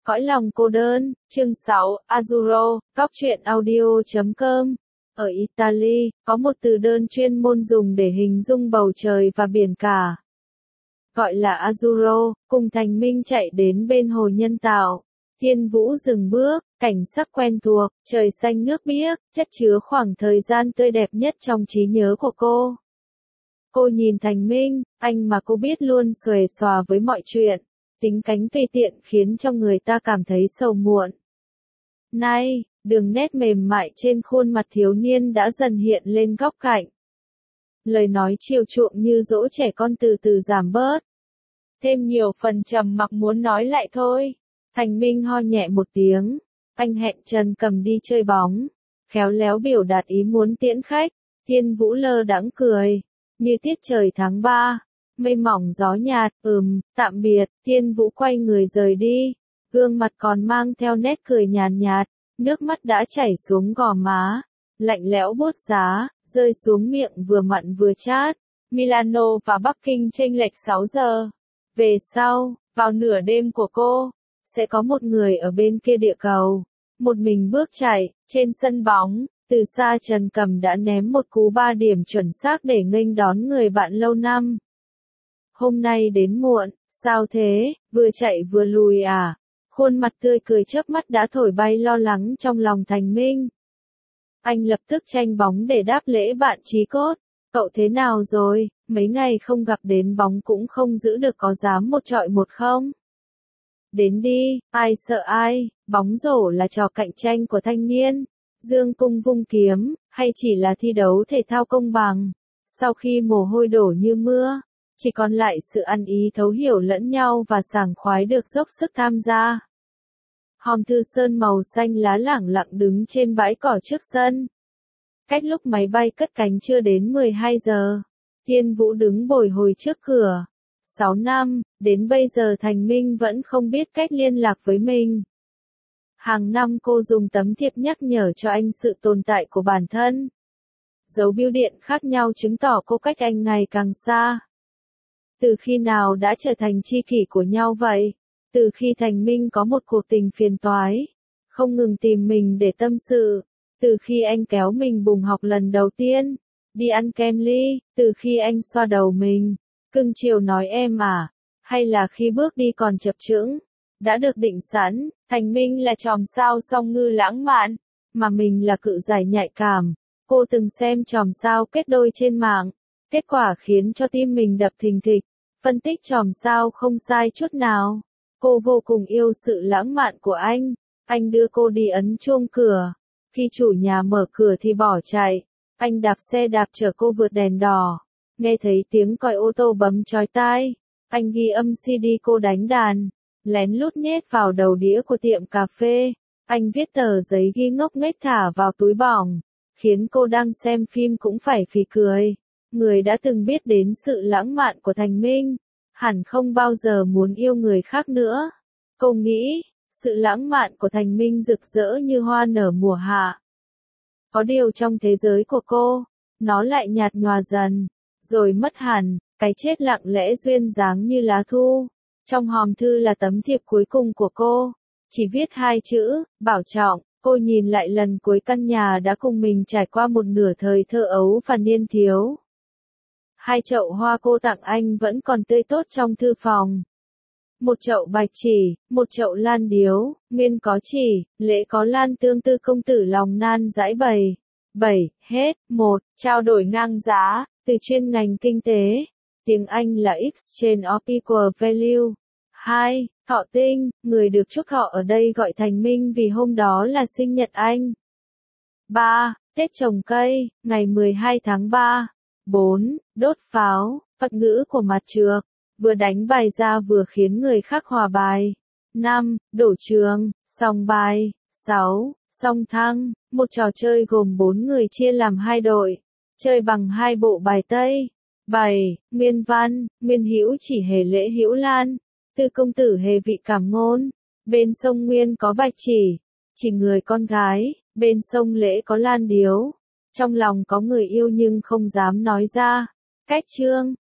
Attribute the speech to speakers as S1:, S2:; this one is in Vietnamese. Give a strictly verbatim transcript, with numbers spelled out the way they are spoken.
S1: Cõi lòng cô đơn, chương sáu, Azzurro, góc truyện audio chấm com. Ở Italy, có một từ đơn chuyên môn dùng để hình dung bầu trời và biển cả. Gọi là Azzurro, cùng Thành Minh chạy đến bên hồ nhân tạo. Thiên vũ dừng bước, cảnh sắc quen thuộc, trời xanh nước biếc, chất chứa khoảng thời gian tươi đẹp nhất trong trí nhớ của cô. Cô nhìn Thành Minh, anh mà cô biết luôn xuề xòa với mọi chuyện. Tính cánh tùy tiện khiến cho người ta cảm thấy sầu muộn. Nay, đường nét mềm mại trên khuôn mặt thiếu niên đã dần hiện lên góc cạnh. Lời nói chiều chuộng như dỗ trẻ con từ từ giảm bớt. Thêm nhiều phần trầm mặc muốn nói lại thôi. Thành Minh ho nhẹ một tiếng. Anh hẹn Trần Cầm đi chơi bóng. Khéo léo biểu đạt ý muốn tiễn khách. Thiên Vũ lơ đãng cười. Như tiết trời tháng ba. Mây mỏng gió nhạt, ừm, tạm biệt, Thiên Vũ quay người rời đi. Gương mặt còn mang theo nét cười nhàn nhạt, nước mắt đã chảy xuống gò má. Lạnh lẽo buốt giá, rơi xuống miệng vừa mặn vừa chát. Milano và Bắc Kinh chênh lệch sáu giờ. Về sau, vào nửa đêm của cô, sẽ có một người ở bên kia địa cầu. Một mình bước chạy, trên sân bóng, từ xa Trần Cầm đã ném một cú ba điểm chuẩn xác để nghênh đón người bạn lâu năm. Hôm nay đến muộn, sao thế, vừa chạy vừa lùi à? Khuôn mặt tươi cười chớp mắt đã thổi bay lo lắng trong lòng Thành Minh. Anh lập tức tranh bóng để đáp lễ bạn chí cốt. Cậu thế nào rồi, mấy ngày không gặp đến bóng cũng không giữ được có dám một trọi một không? Đến đi, ai sợ ai, bóng rổ là trò cạnh tranh của thanh niên. Dương cung vung kiếm, hay chỉ là thi đấu thể thao công bằng? Sau khi mồ hôi đổ như mưa, chỉ còn lại sự ăn ý thấu hiểu lẫn nhau và sảng khoái được dốc sức tham gia. Hòm thư sơn màu xanh lá lẳng lặng đứng trên bãi cỏ trước sân. Cách lúc máy bay cất cánh chưa đến mười hai giờ, Thiên Vũ đứng bồi hồi trước cửa. sáu năm, đến bây giờ Thành Minh vẫn không biết cách liên lạc với mình. Hàng năm cô dùng tấm thiệp nhắc nhở cho anh sự tồn tại của bản thân. Dấu bưu điện khác nhau chứng tỏ cô cách anh ngày càng xa. Từ khi nào đã trở thành tri kỷ của nhau vậy? Từ khi Thành Minh có một cuộc tình phiền toái, không ngừng tìm mình để tâm sự. Từ khi anh kéo mình bùng học lần đầu tiên, đi ăn kem ly. Từ khi anh xoa đầu mình, cưng chiều nói em à. Hay là khi bước đi còn chập chững, đã được định sẵn, Thành Minh là chòm sao song ngư lãng mạn, mà mình là cự giải nhạy cảm. Cô từng xem chòm sao kết đôi trên mạng, kết quả khiến cho tim mình đập thình thịch. Phân tích chòm sao không sai chút nào. Cô vô cùng yêu sự lãng mạn của anh. Anh đưa cô đi ấn chuông cửa. Khi chủ nhà mở cửa thì bỏ chạy. Anh đạp xe đạp chở cô vượt đèn đỏ. Nghe thấy tiếng còi ô tô bấm chói tai. Anh ghi âm xê đê cô đánh đàn. Lén lút nhét vào đầu đĩa của tiệm cà phê. Anh viết tờ giấy ghi ngốc nghếch thả vào túi bỏng. Khiến cô đang xem phim cũng phải phì cười. Người đã từng biết đến sự lãng mạn của Thành Minh, hẳn không bao giờ muốn yêu người khác nữa. Cô nghĩ, sự lãng mạn của Thành Minh rực rỡ như hoa nở mùa hạ. Có điều trong thế giới của cô, nó lại nhạt nhòa dần, rồi mất hẳn, cái chết lặng lẽ duyên dáng như lá thu. Trong hòm thư là tấm thiệp cuối cùng của cô, chỉ viết hai chữ, bảo trọng. Cô nhìn lại lần cuối căn nhà đã cùng mình trải qua một nửa thời thơ ấu và niên thiếu. Hai chậu hoa cô tặng anh vẫn còn tươi tốt trong thư phòng. Một chậu bạch chỉ, một chậu lan điếu, nguyên có chỉ, lễ có lan tương tư công tử lòng nan giải bày. bảy. Hết. một. Trao đổi ngang giá, từ chuyên ngành kinh tế. Tiếng Anh là Exchange of Equal Value. hai. Thọ tinh, người được chúc thọ ở đây gọi Thành Minh vì hôm đó là sinh nhật anh. ba. Tết trồng cây, ngày mười hai tháng ba. bốn. Đốt pháo, Phật ngữ của mặt trược, vừa đánh bài ra vừa khiến người khác hòa bài. năm. Đổ trường, song bài. sáu. Song thăng, một trò chơi gồm bốn người chia làm hai đội, chơi bằng hai bộ bài tây. bảy. Nguyên văn, Nguyên Hữu chỉ hề lễ Hữu Lan, Tư công tử hề vị cảm ngôn. Bên sông Nguyên có bạch chỉ, chỉ người con gái, bên sông Lễ có lan điếu. Trong lòng có người yêu nhưng không dám nói ra. Cách chương